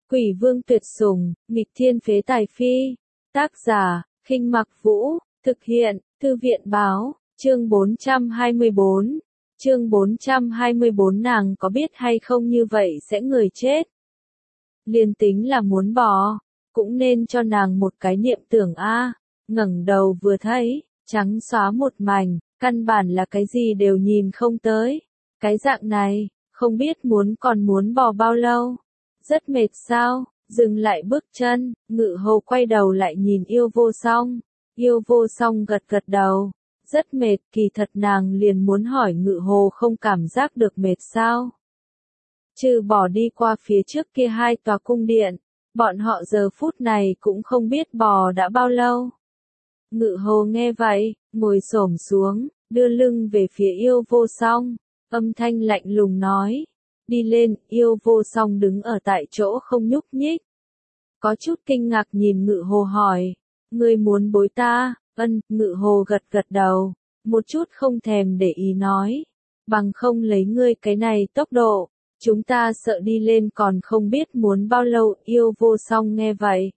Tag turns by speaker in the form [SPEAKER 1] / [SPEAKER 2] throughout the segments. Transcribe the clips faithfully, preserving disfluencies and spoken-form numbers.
[SPEAKER 1] Quỷ vương tuyệt sủng, nghịch thiên phế tài phi. Tác giả, Khinh Mặc Vũ, thực hiện, Thư viện báo, chương bốn trăm hai mươi bốn. Chương bốn trăm hai mươi bốn nàng có biết hay không như vậy sẽ người chết. Liên tính là muốn bỏ, cũng nên cho nàng một cái niệm tưởng a. Ngẩng đầu vừa thấy, trắng xóa một mảnh, căn bản là cái gì đều nhìn không tới. Cái dạng này, không biết muốn còn muốn bò bao lâu. Rất mệt sao, dừng lại bước chân, Ngự Hồ quay đầu lại nhìn Yêu Vô Song. Yêu Vô Song gật gật đầu, rất mệt, kỳ thật nàng liền muốn hỏi Ngự Hồ không cảm giác được mệt sao. Trừ bỏ đi qua phía trước kia hai tòa cung điện, bọn họ giờ phút này cũng không biết bò đã bao lâu. Ngự Hồ nghe vậy, ngồi xổm xuống, đưa lưng về phía Yêu Vô Song, âm thanh lạnh lùng nói. Đi lên, Yêu Vô Song đứng ở tại chỗ không nhúc nhích. Có chút kinh ngạc nhìn Ngự Hồ hỏi, ngươi muốn bối ta? Ân, Ngự Hồ gật gật đầu, một chút không thèm để ý nói, bằng không lấy ngươi cái này tốc độ, chúng ta sợ đi lên còn không biết muốn bao lâu. Yêu Vô Song nghe vậy,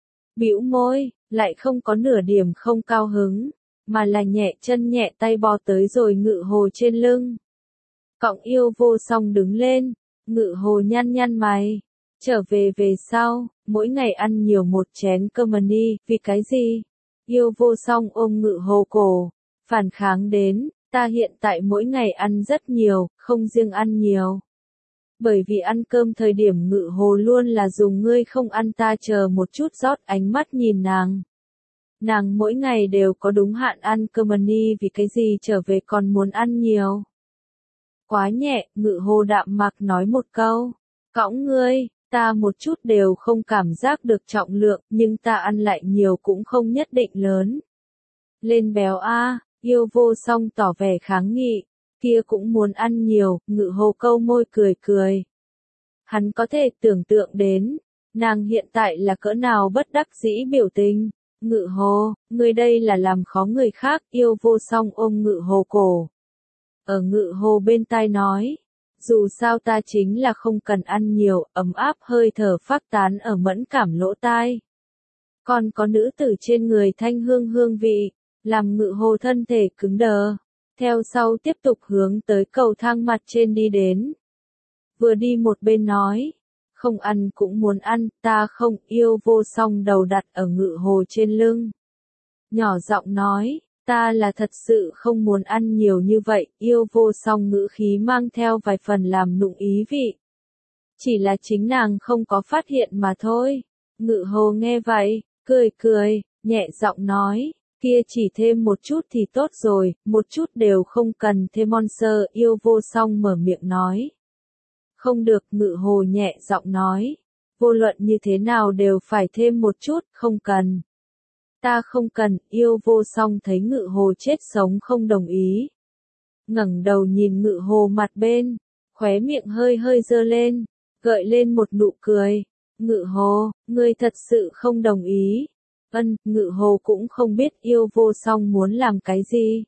[SPEAKER 1] bĩu môi, lại không có nửa điểm không cao hứng, mà là nhẹ chân nhẹ tay bò tới rồi Ngự Hồ trên lưng. Cọng Yêu Vô Song đứng lên, Ngự Hồ nhăn nhăn mày, trở về về sau, mỗi ngày ăn nhiều một chén cơm đi, vì cái gì? Yêu Vô Song ôm Ngự Hồ cổ, phản kháng đến, ta hiện tại mỗi ngày ăn rất nhiều, không riêng ăn nhiều. Bởi vì ăn cơm thời điểm Ngự Hồ luôn là dùng ngươi không ăn ta chờ một chút rót ánh mắt nhìn nàng. Nàng mỗi ngày đều có đúng hạn ăn cơm đi, vì cái gì trở về còn muốn ăn nhiều. Quá nhẹ, Ngự Hồ đạm mạc nói một câu, cõng ngươi, ta một chút đều không cảm giác được trọng lượng, nhưng ta ăn lại nhiều cũng không nhất định lớn. Lên béo a. Yêu Vô Song tỏ vẻ kháng nghị, kia cũng muốn ăn nhiều. Ngự Hồ câu môi cười cười. Hắn có thể tưởng tượng đến, nàng hiện tại là cỡ nào bất đắc dĩ biểu tình. Ngự Hồ, ngươi đây là làm khó người khác. Yêu Vô Song ôm Ngự Hồ cổ. Ở Ngự Hồ bên tai nói, dù sao ta chính là không cần ăn nhiều, ấm áp hơi thở phát tán ở mẫn cảm lỗ tai. Còn có nữ tử trên người thanh hương hương vị, làm Ngự Hồ thân thể cứng đờ, theo sau tiếp tục hướng tới cầu thang mặt trên đi đến. Vừa đi một bên nói, không ăn cũng muốn ăn, ta không. Yêu Vô Song đầu đặt ở Ngự Hồ trên lưng. Nhỏ giọng nói, ta là thật sự không muốn ăn nhiều như vậy. Yêu Vô Song ngữ khí mang theo vài phần làm nụng ý vị. Chỉ là chính nàng không có phát hiện mà thôi. Ngự Hồ nghe vậy, cười cười, nhẹ giọng nói, kia chỉ thêm một chút thì tốt rồi, một chút đều không cần thêm monster. Yêu Vô Song mở miệng nói. Không được. Ngự Hồ nhẹ giọng nói, vô luận như thế nào đều phải thêm một chút, không cần. Ta không cần. Yêu Vô Song thấy Ngự Hồ chết sống không đồng ý. Ngẩng đầu nhìn Ngự Hồ mặt bên, khóe miệng hơi hơi dơ lên, gợi lên một nụ cười. Ngự Hồ, ngươi thật sự không đồng ý. Ân, Ngự Hồ cũng không biết Yêu Vô Song muốn làm cái gì.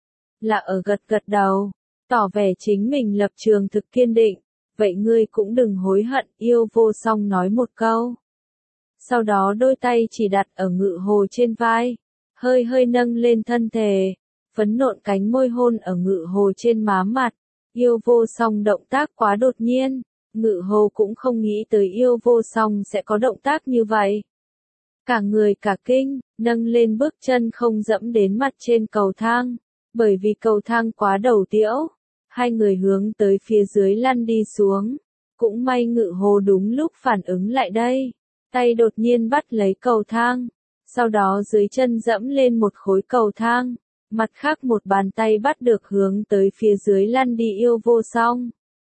[SPEAKER 1] Là ở gật gật đầu, tỏ vẻ chính mình lập trường thực kiên định. Vậy ngươi cũng đừng hối hận. Yêu Vô Song nói một câu. Sau đó đôi tay chỉ đặt ở Ngự Hồ trên vai, hơi hơi nâng lên thân thể, phấn nộn cánh môi hôn ở Ngự Hồ trên má mặt. Yêu Vô Song động tác quá đột nhiên, Ngự Hồ cũng không nghĩ tới Yêu Vô Song sẽ có động tác như vậy. Cả người cả kinh, nâng lên bước chân không dẫm đến mặt trên cầu thang, bởi vì cầu thang quá đầu tiễu, hai người hướng tới phía dưới lăn đi xuống. Cũng may Ngự Hồ đúng lúc phản ứng lại đây. Tay đột nhiên bắt lấy cầu thang, sau đó dưới chân dẫm lên một khối cầu thang, mặt khác một bàn tay bắt được hướng tới phía dưới lăn đi Yêu Vô Song.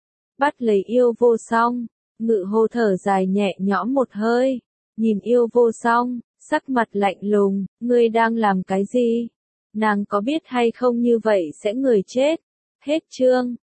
[SPEAKER 1] Bắt lấy Yêu Vô Song, Ngự Hồ thở dài nhẹ nhõm một hơi, nhìn Yêu Vô Song, sắc mặt lạnh lùng, ngươi đang làm cái gì? Nàng có biết hay không như vậy sẽ người chết? Hết chương.